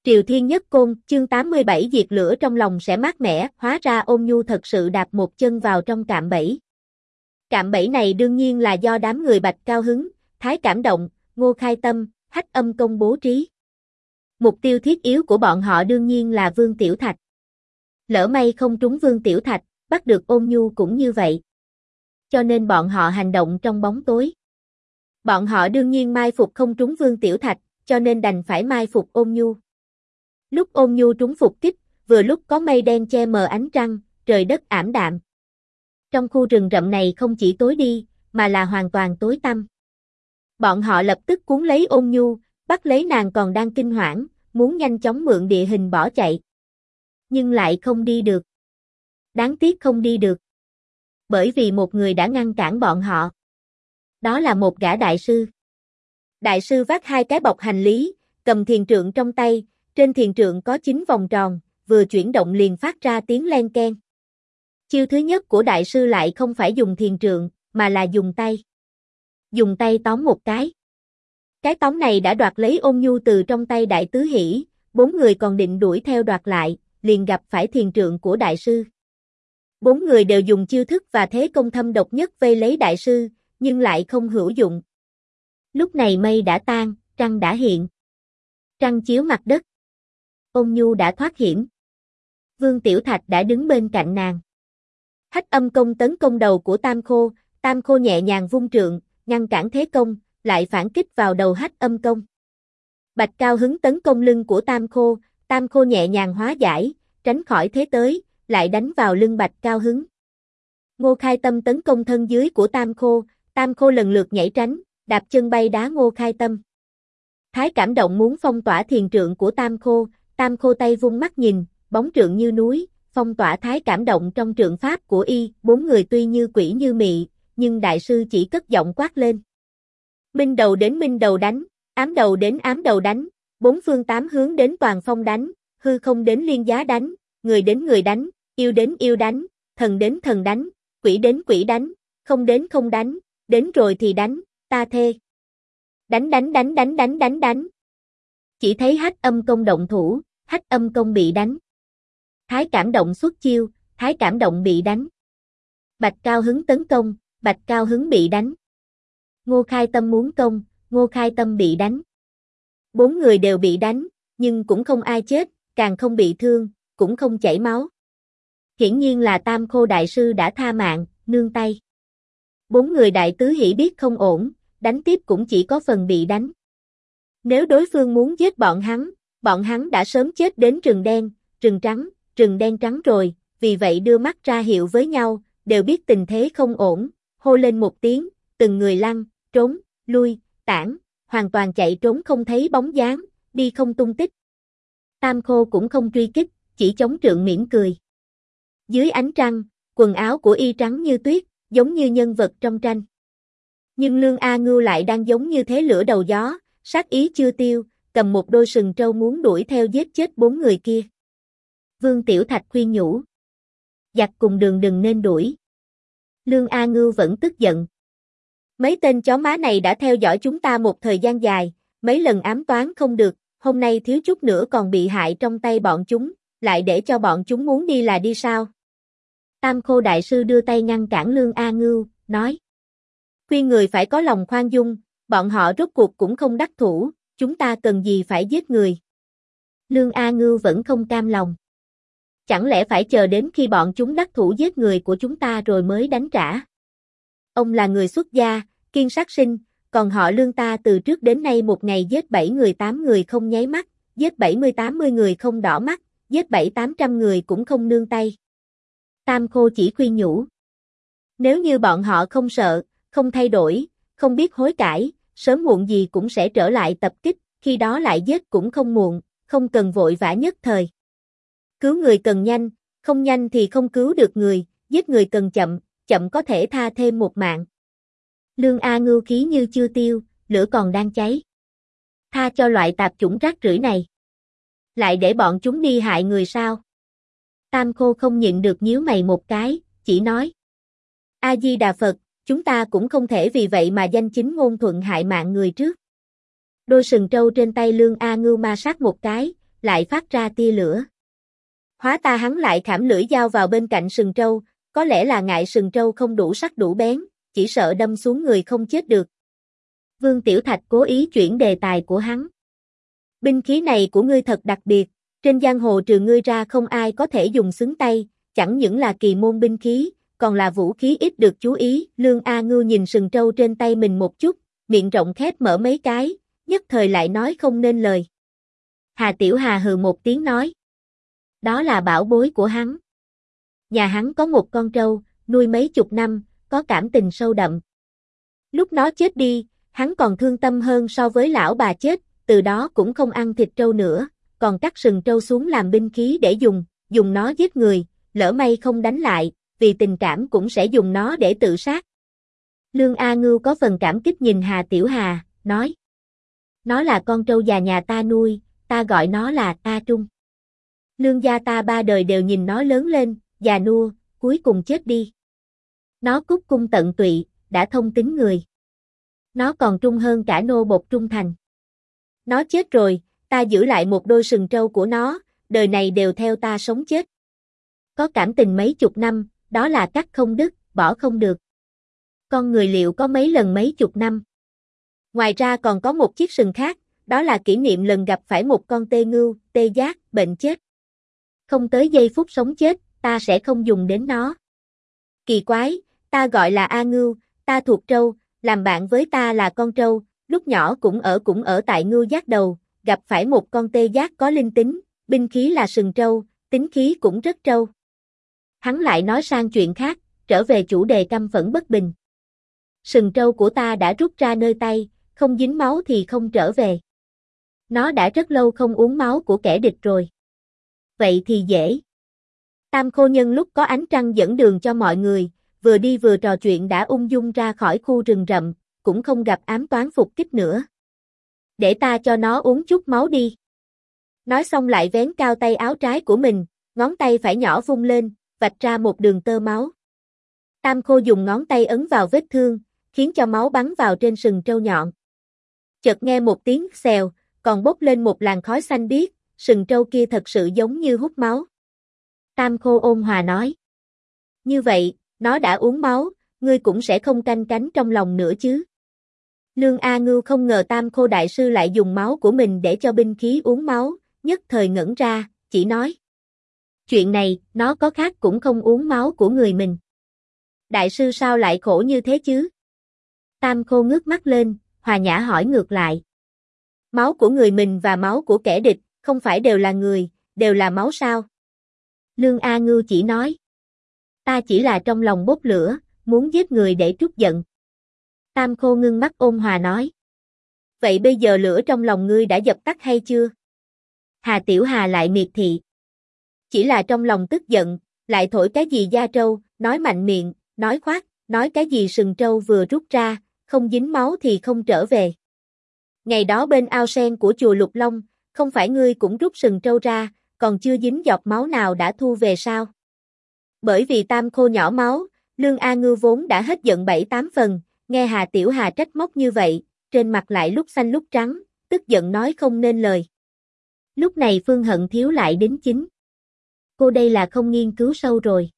Triều Thiên Nhất Côn, chương 87 diệt lửa trong lòng sẽ mát mẻ, hóa ra Ôn Nhu thật sự đạp một chân vào trong cạm bẫy. Cạm bẫy này đương nhiên là do đám người Bạch Cao Hứng, Thái Cảm Động, Ngô Khai Tâm, Hách Âm Công bố trí. Mục tiêu thiết yếu của bọn họ đương nhiên là Vương Tiểu Thạch. Lỡ may không trúng Vương Tiểu Thạch, bắt được Ôn Nhu cũng như vậy. Cho nên bọn họ hành động trong bóng tối. Bọn họ đương nhiên mai phục không trúng Vương Tiểu Thạch, cho nên đành phải mai phục Ôn Nhu. Lúc Ôn Nhu trúng phục kích, vừa lúc có mây đen che mờ ánh trăng, trời đất ảm đạm. Trong khu rừng rậm này không chỉ tối đi, mà là hoàn toàn tối tăm. Bọn họ lập tức cuốn lấy Ôn Nhu, bắt lấy nàng còn đang kinh hoảng, muốn nhanh chóng mượn địa hình bỏ chạy. Nhưng lại không đi được. Đáng tiếc không đi được. Bởi vì một người đã ngăn cản bọn họ. Đó là một gã đại sư. Đại sư vác hai cái bọc hành lý, cầm thiền trượng trong tay, trên thiền trượng có 9 vòng tròn, vừa chuyển động liền phát ra tiếng len keng. Chiêu thứ nhất của đại sư lại không phải dùng thiền trượng, mà là dùng tay. Dùng tay tóm một cái. Cái tóm này đã đoạt lấy Ôn Nhu từ trong tay đại tứ hỷ, 4 người còn định đuổi theo đoạt lại, liền gặp phải thiền trượng của đại sư. 4 người đều dùng chiêu thức và thế công thâm độc nhất vây lấy đại sư, nhưng lại không hữu dụng. Lúc này mây đã tan, trăng đã hiện. Trăng chiếu mặt đất. Ôn Nhu đã thoát hiểm. Vương Tiểu Thạch đã đứng bên cạnh nàng. Hách Âm Công tấn công đầu của Tam Khô nhẹ nhàng vung trượng, ngăn cản thế công, lại phản kích vào đầu Hách Âm Công. Bạch Cao Hứng tấn công lưng của Tam Khô nhẹ nhàng hóa giải, tránh khỏi thế tới, lại đánh vào lưng Bạch Cao Hứng. Ngô Khai Tâm tấn công thân dưới của Tam Khô lần lượt nhảy tránh, đạp chân bay đá Ngô Khai Tâm. Thái Cảm Động muốn phong tỏa thiền trượng của Tam Khô tay vung mắt nhìn, bóng trượng như núi, phong tỏa Thái Cảm Động trong trượng pháp của y, 4 người tuy như quỷ như mị, nhưng đại sư chỉ cất giọng quát lên. Minh đầu đến minh đầu đánh, ám đầu đến ám đầu đánh, 4 phương 8 hướng đến toàn phong đánh, hư không đến liên giá đánh, người đến người đánh, yêu đến yêu đánh, thần đến thần đánh, quỷ đến quỷ đánh, không đến không đánh, đến rồi thì đánh, ta thê. Đánh. Chỉ thấy Hách Âm Công động thủ, Hách Âm Công bị đánh. Thái Cảm Động xuất chiêu, Thái Cảm Động bị đánh. Bạch Cao Hứng tấn công, Bạch Cao Hứng bị đánh. Ngô Khai Tâm muốn công, Ngô Khai Tâm bị đánh. 4 người đều bị đánh, nhưng cũng không ai chết, càng không bị thương, cũng không chảy máu. Hiển nhiên là Tam Khô đại sư đã tha mạng, nương tay. 4 người đại tứ hỷ biết không ổn, đánh tiếp cũng chỉ có phần bị đánh. Nếu đối phương muốn giết bọn hắn đã sớm chết đến rừng đen, rừng trắng, rừng đen trắng rồi, vì vậy đưa mắt ra hiệu với nhau, đều biết tình thế không ổn, hô lên một tiếng, từng người lăn, trốn, lui, tản, hoàn toàn chạy trốn không thấy bóng dáng, đi không tung tích. Tam Khô cũng không truy kích, chỉ chống trượng mỉm cười. Dưới ánh trăng, quần áo của y trắng như tuyết, giống như nhân vật trong tranh. Nhưng Lương A Ngưu lại đang giống như thế lửa đầu gió, sát ý chưa tiêu, cầm một đôi sừng trâu muốn đuổi theo giết chết 4 người kia. Vương Tiểu Thạch khuyên nhủ. Giặc cùng đường đừng nên đuổi. Lương A Ngưu vẫn tức giận. Mấy tên chó má này đã theo dõi chúng ta một thời gian dài, mấy lần ám toán không được, hôm nay thiếu chút nữa còn bị hại trong tay bọn chúng, lại để cho bọn chúng muốn đi là đi sao? Tam Khô đại sư đưa tay ngăn cản Lương A Ngưu, nói. Khuyên người phải có lòng khoan dung, bọn họ rốt cuộc cũng không đắc thủ, chúng ta cần gì phải giết người. Lương A Ngưu vẫn không cam lòng. Chẳng lẽ phải chờ đến khi bọn chúng đắc thủ giết người của chúng ta rồi mới đánh trả? Ông là người xuất gia, kiêng sát sinh, còn họ Lương ta từ trước đến nay một ngày giết 7 người 8 người không nháy mắt, giết 70-80 người không đỏ mắt, giết 700-800 người cũng không nương tay. Tam Khô chỉ khuyên nhủ. Nếu như bọn họ không sợ, không thay đổi, không biết hối cải, sớm muộn gì cũng sẽ trở lại tập kích, khi đó lại giết cũng không muộn, không cần vội vã nhất thời. Cứu người cần nhanh, không nhanh thì không cứu được người, giết người cần chậm, chậm có thể tha thêm một mạng. Lương A Ngưu khí như chưa tiêu, lửa còn đang cháy. Tha cho loại tạp chủng rác rưởi này. Lại để bọn chúng đi hại người sao? Tam Khô không nhịn được nhíu mày một cái, chỉ nói. A Di Đà Phật, chúng ta cũng không thể vì vậy mà danh chính ngôn thuận hại mạng người trước. Đôi sừng trâu trên tay Lương A Ngưu ma sát một cái, lại phát ra tia lửa. Hóa ta hắn lại khảm lưỡi dao vào bên cạnh sừng trâu, có lẽ là ngại sừng trâu không đủ sắc đủ bén, chỉ sợ đâm xuống người không chết được. Vương Tiểu Thạch cố ý chuyển đề tài của hắn. Binh khí này của ngươi thật đặc biệt, trên giang hồ trừ ngươi ra không ai có thể dùng xứng tay, chẳng những là kỳ môn binh khí, còn là vũ khí ít được chú ý. Lương A Ngưu nhìn sừng trâu trên tay mình một chút, miệng rộng khép mở mấy cái, nhất thời lại nói không nên lời. Hà Tiểu Hà hừ một tiếng nói. Đó là bảo bối của hắn. Nhà hắn có một con trâu, nuôi mấy chục năm, có cảm tình sâu đậm. Lúc nó chết đi, hắn còn thương tâm hơn so với lão bà chết, từ đó cũng không ăn thịt trâu nữa, còn cắt sừng trâu xuống làm binh khí để dùng nó giết người, lỡ may không đánh lại, vì tình cảm cũng sẽ dùng nó để tự sát. Lương A Ngưu có phần cảm kích nhìn Hà Tiểu Hà, nói. Nó là con trâu già nhà ta nuôi, ta gọi nó là A Trung. Lương gia ta ba đời đều nhìn nó lớn lên, già nua, cuối cùng chết đi. Nó cúc cung tận tụy, đã thông tính người. Nó còn trung hơn cả nô bộc trung thành. Nó chết rồi, ta giữ lại một đôi sừng trâu của nó, đời này đều theo ta sống chết. Có cảm tình mấy chục năm, đó là cắt không đứt, bỏ không được. Con người liệu có mấy lần mấy chục năm. Ngoài ra còn có một chiếc sừng khác, đó là kỷ niệm lần gặp phải một con tê ngưu, tê giác, bệnh chết. Không tới giây phút sống chết, ta sẽ không dùng đến nó. Kỳ quái, ta gọi là A Ngưu, ta thuộc trâu, làm bạn với ta là con trâu, lúc nhỏ cũng ở tại Ngưu Giác Đầu, gặp phải một con tê giác có linh tính, binh khí là sừng trâu, tính khí cũng rất trâu. Hắn lại nói sang chuyện khác, trở về chủ đề căm phẫn bất bình. Sừng trâu của ta đã rút ra nơi tay, không dính máu thì không trở về. Nó đã rất lâu không uống máu của kẻ địch rồi. Vậy thì dễ. Tam Khô nhân lúc có ánh trăng dẫn đường cho mọi người, vừa đi vừa trò chuyện đã ung dung ra khỏi khu rừng rậm, cũng không gặp ám toán phục kích nữa. Để ta cho nó uống chút máu đi. Nói xong lại vén cao tay áo trái của mình, ngón tay phải nhỏ vung lên, vạch ra một đường tơ máu. Tam Khô dùng ngón tay ấn vào vết thương, khiến cho máu bắn vào trên sừng trâu nhọn. Chợt nghe một tiếng xèo, còn bốc lên một làn khói xanh biếc, sừng trâu kia thật sự giống như hút máu. Tam Khô ôn hòa nói. Như vậy, nó đã uống máu, ngươi cũng sẽ không canh cánh trong lòng nữa chứ. Lương A Ngưu không ngờ Tam Khô đại sư lại dùng máu của mình để cho binh khí uống máu, nhất thời ngẩn ra, chỉ nói. Chuyện này, nó có khác cũng không uống máu của người mình. Đại sư sao lại khổ như thế chứ? Tam Khô ngước mắt lên, hòa nhã hỏi ngược lại. Máu của người mình và máu của kẻ địch, không phải đều là người, đều là máu sao? Lương A Ngưu chỉ nói. Ta chỉ là trong lòng bốc lửa, muốn giết người để trút giận. Tam Khô ngưng mắt ôn hòa nói. Vậy bây giờ lửa trong lòng ngươi đã dập tắt hay chưa? Hà Tiểu Hà lại miệt thị. Chỉ là trong lòng tức giận, lại thổi cái gì da trâu, nói mạnh miệng, nói khoác, nói cái gì sừng trâu vừa rút ra, không dính máu thì không trở về. Ngày đó bên ao sen của chùa Lục Long, không phải ngươi cũng rút sừng trâu ra, còn chưa dính giọt máu nào đã thu về sao? Bởi vì Tam Khô nhỏ máu, Lương A Ngưu vốn đã hết giận 7-8 phần, nghe Hà Tiểu Hà trách móc như vậy, trên mặt lại lúc xanh lúc trắng, tức giận nói không nên lời. Lúc này Phương Hận Thiếu lại đính chính. Cô đây là không nghiên cứu sâu rồi.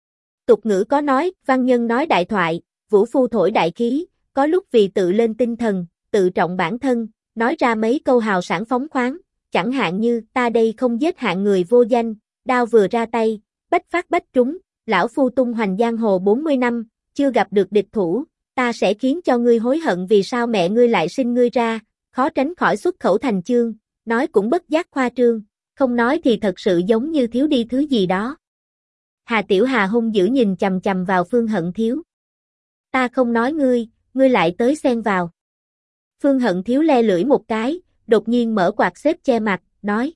Tục ngữ có nói, văn nhân nói đại thoại, vũ phu thổi đại khí, có lúc vì tự lên tinh thần, tự trọng bản thân, nói ra mấy câu hào sảng phóng khoáng, chẳng hạn như, ta đây không giết hạng người vô danh, đao vừa ra tay, bách phát bách trúng, lão phu tung hoành giang hồ 40 năm, chưa gặp được địch thủ, ta sẽ khiến cho ngươi hối hận vì sao mẹ ngươi lại sinh ngươi ra, khó tránh khỏi xuất khẩu thành chương, nói cũng bất giác khoa trương, không nói thì thật sự giống như thiếu đi thứ gì đó. Hà Tiểu Hà hung dữ nhìn chằm chằm vào Phương Hận Thiếu. Ta không nói ngươi, ngươi lại tới xen vào. Phương Hận Thiếu le lưỡi một cái, đột nhiên mở quạt xếp che mặt, nói.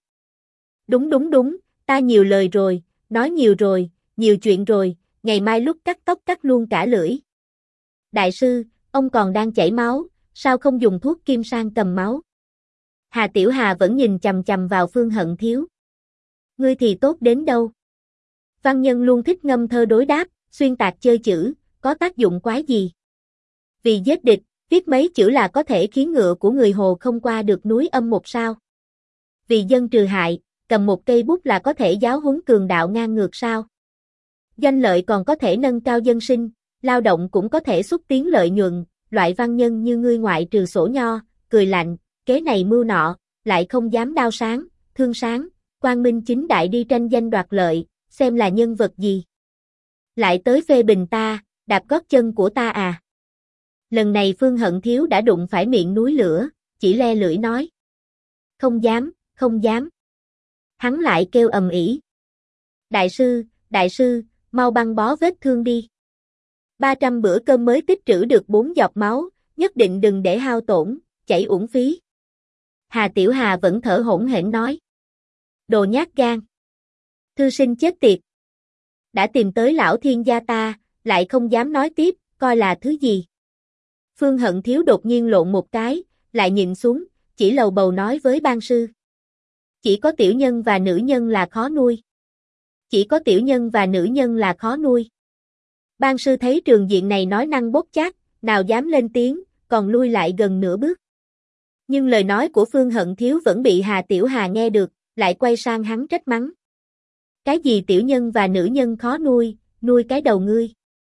Đúng, ta nhiều lời rồi, nói nhiều rồi, nhiều chuyện rồi, ngày mai lúc cắt tóc cắt luôn cả lưỡi. Đại sư, ông còn đang chảy máu, sao không dùng thuốc kim sang cầm máu? Hà Tiểu Hà vẫn nhìn chằm chằm vào Phương Hận Thiếu. Ngươi thì tốt đến đâu? Văn nhân luôn thích ngâm thơ đối đáp, xuyên tạc chơi chữ, có tác dụng quái gì? Vì giết địch, viết mấy chữ là có thể khiến ngựa của người Hồ không qua được núi Âm một sao? vì dân trừ hại, cầm một cây bút là có thể giáo huấn cường đạo ngang ngược sao? Doanh lợi còn có thể nâng cao dân sinh, lao động cũng có thể xúc tiến lợi nhuận, loại văn nhân như ngươi ngoại trừ sổ nho, cười lạnh, kế này mưu nọ, lại không dám đao sáng, thương sáng, quang minh chính đại đi tranh danh đoạt lợi, xem là nhân vật gì. Lại tới phê bình ta, đạp gót chân của ta à. Lần này Phương Hận Thiếu đã đụng phải miệng núi lửa, chỉ le lưỡi nói. Không dám, không dám. Hắn lại kêu ầm ĩ. Đại sư, mau băng bó vết thương đi. 300 bữa cơm mới tích trữ được 4 giọt máu, nhất định đừng để hao tổn, chảy uổng phí. Hà Tiểu Hà vẫn thở hổn hển nói. Đồ nhát gan. Thư sinh chết tiệt. Đã tìm tới lão thiên gia ta, lại không dám nói tiếp, coi là thứ gì. Phương Hận Thiếu đột nhiên lộn một cái, lại nhìn xuống, chỉ lầu bầu nói với ban sư. Chỉ có tiểu nhân và nữ nhân là khó nuôi. Chỉ có tiểu nhân và nữ nhân là khó nuôi. Ban sư thấy trường diện này nói năng bốc chác, nào dám lên tiếng, còn lui lại gần nửa bước. Nhưng lời nói của Phương Hận Thiếu vẫn bị Hà Tiểu Hà nghe được, lại quay sang hắn trách mắng. Cái gì tiểu nhân và nữ nhân khó nuôi, nuôi cái đầu ngươi.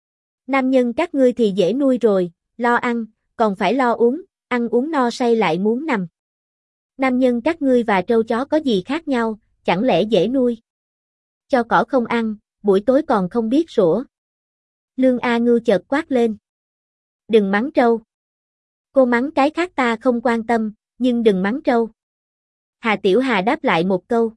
Nam nhân các ngươi thì dễ nuôi rồi, lo ăn, còn phải lo uống, ăn uống no say lại muốn nằm. Nam nhân các ngươi và trâu chó có gì khác nhau, chẳng lẽ dễ nuôi. Cho cỏ không ăn, buổi tối còn không biết sủa. Lương A Ngưu chợt quát lên. Đừng mắng trâu. Cô mắng cái khác ta không quan tâm, nhưng đừng mắng trâu. Hà Tiểu Hà đáp lại một câu.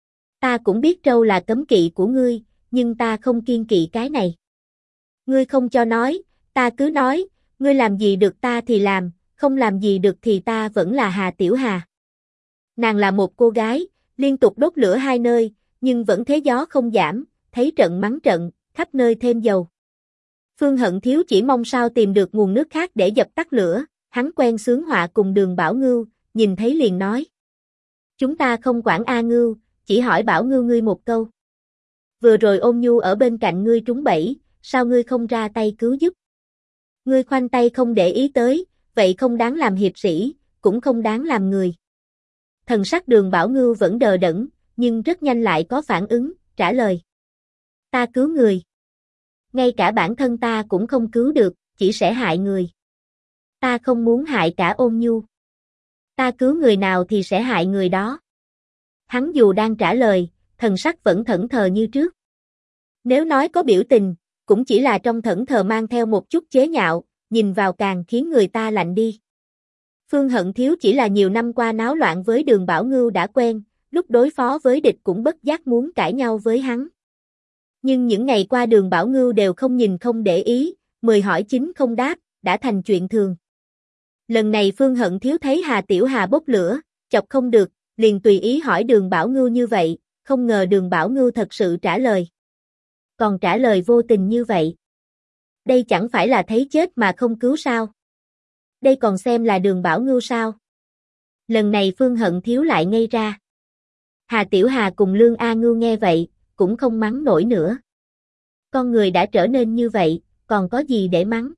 Ta cũng biết trâu là cấm kỵ của ngươi, nhưng ta không kiêng kỵ cái này. Ngươi không cho nói, ta cứ nói, ngươi làm gì được ta thì làm, không làm gì được thì ta vẫn là Hà Tiểu Hà. Nàng là một cô gái, liên tục đốt lửa hai nơi, nhưng vẫn thế gió không giảm, thấy trận mắng trận, khắp nơi thêm dầu. Phương Hận Thiếu chỉ mong sao tìm được nguồn nước khác để dập tắt lửa, hắn quen xướng họa cùng Đường Bảo Ngưu, nhìn thấy liền nói. Chúng ta không quản A Ngưu, chỉ hỏi Bảo Ngưu ngươi một câu. Vừa rồi Ôn Nhu ở bên cạnh ngươi trúng bẫy, sao ngươi không ra tay cứu giúp? Ngươi khoanh tay không để ý tới, vậy không đáng làm hiệp sĩ, cũng không đáng làm người. Thần sắc Đường Bảo Ngưu vẫn đờ đẫn, nhưng rất nhanh lại có phản ứng, trả lời. Ta cứu người. Ngay cả bản thân ta cũng không cứu được, chỉ sẽ hại người. Ta không muốn hại cả Ôn Nhu. Ta cứu người nào thì sẽ hại người đó. Hắn dù đang trả lời, thần sắc vẫn thẫn thờ như trước. Nếu nói có biểu tình, cũng chỉ là trong thẫn thờ mang theo một chút chế nhạo, nhìn vào càng khiến người ta lạnh đi. Phương Hận Thiếu chỉ là nhiều năm qua náo loạn với Đường Bảo Ngưu đã quen, lúc đối phó với địch cũng bất giác muốn cãi nhau với hắn. Nhưng những ngày qua Đường Bảo Ngưu đều không nhìn không để ý, 10 hỏi 9 không đáp, đã thành chuyện thường. Lần này Phương Hận Thiếu thấy Hà Tiểu Hà bốc lửa, chọc không được, liền tùy ý hỏi Đường Bảo Ngưu như vậy, không ngờ Đường Bảo Ngưu thật sự trả lời. Còn trả lời vô tình như vậy. Đây chẳng phải là thấy chết mà không cứu sao? Đây còn xem là Đường Bảo Ngưu sao? Lần này Phương Hận Thiếu lại ngây ra. Hà Tiểu Hà cùng Lương A Ngưu nghe vậy, cũng không mắng nổi nữa. Con người đã trở nên như vậy, còn có gì để mắng?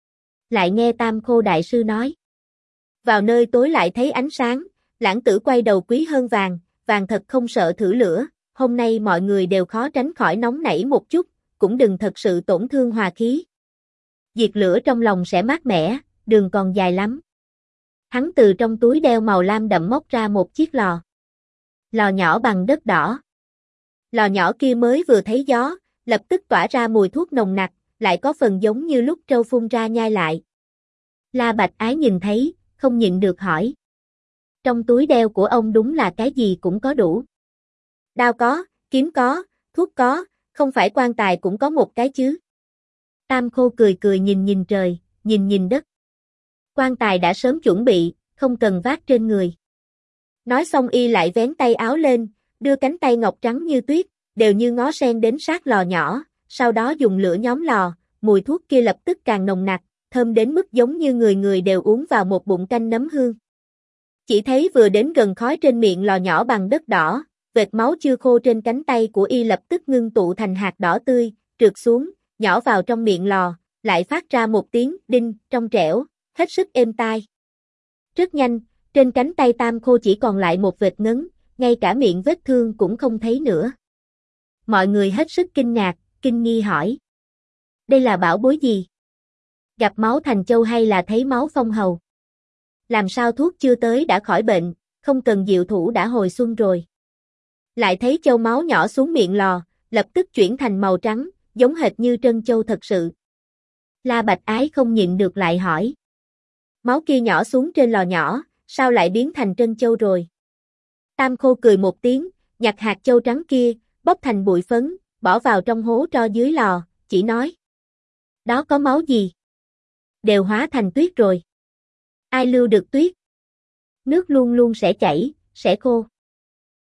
Lại nghe Tam Khô Đại Sư nói. Vào nơi tối lại thấy ánh sáng, lãng tử quay đầu quý hơn vàng, vàng thật không sợ thử lửa, hôm nay mọi người đều khó tránh khỏi nóng nảy một chút, cũng đừng thật sự tổn thương hòa khí. Diệt lửa trong lòng sẽ mát mẻ, đường còn dài lắm. Hắn từ trong túi đeo màu lam đậm móc ra một chiếc lò. Lò nhỏ bằng đất đỏ. Lò nhỏ kia mới vừa thấy gió, lập tức tỏa ra mùi thuốc nồng nặc, lại có phần giống như lúc trâu phun ra nhai lại. La Bạch Ái nhìn thấy, không nhịn được hỏi. Trong túi đeo của ông đúng là cái gì cũng có đủ. Đao có, kiếm có, thuốc có, không phải quan tài cũng có một cái chứ. Tam Khô cười cười nhìn nhìn trời, nhìn nhìn đất. Quan tài đã sớm chuẩn bị, không cần vác trên người. Nói xong y lại vén tay áo lên, đưa cánh tay ngọc trắng như tuyết, đều như ngó sen đến sát lò nhỏ, sau đó dùng lửa nhóm lò, mùi thuốc kia lập tức càng nồng nặc, thơm đến mức giống như người người đều uống vào một bụng canh nấm hương. Chỉ thấy vừa đến gần khói trên miệng lò nhỏ bằng đất đỏ, vệt máu chưa khô trên cánh tay của y lập tức ngưng tụ thành hạt đỏ tươi, trượt xuống, nhỏ vào trong miệng lò, lại phát ra một tiếng đinh trong trẻo, hết sức êm tai. Rất nhanh, trên cánh tay Tam Khô chỉ còn lại một vệt ngấn, ngay cả miệng vết thương cũng không thấy nữa. Mọi người hết sức kinh ngạc, kinh nghi hỏi. Đây là bảo bối gì? Gặp máu thành châu hay là thấy máu phong hầu? Làm sao thuốc chưa tới đã khỏi bệnh, không cần diệu thủ đã hồi xuân rồi. Lại thấy châu máu nhỏ xuống miệng lò, lập tức chuyển thành màu trắng, giống hệt như trân châu thật sự. La Bạch Ái không nhịn được lại hỏi. Máu kia nhỏ xuống trên lò nhỏ, sao lại biến thành trân châu rồi? Tam Khô cười một tiếng, nhặt hạt châu trắng kia, bóc thành bụi phấn, bỏ vào trong hố tro dưới lò, chỉ nói. Đó có máu gì? Đều hóa thành tuyết rồi. Ai lưu được tuyết? Nước luôn luôn sẽ chảy, sẽ khô.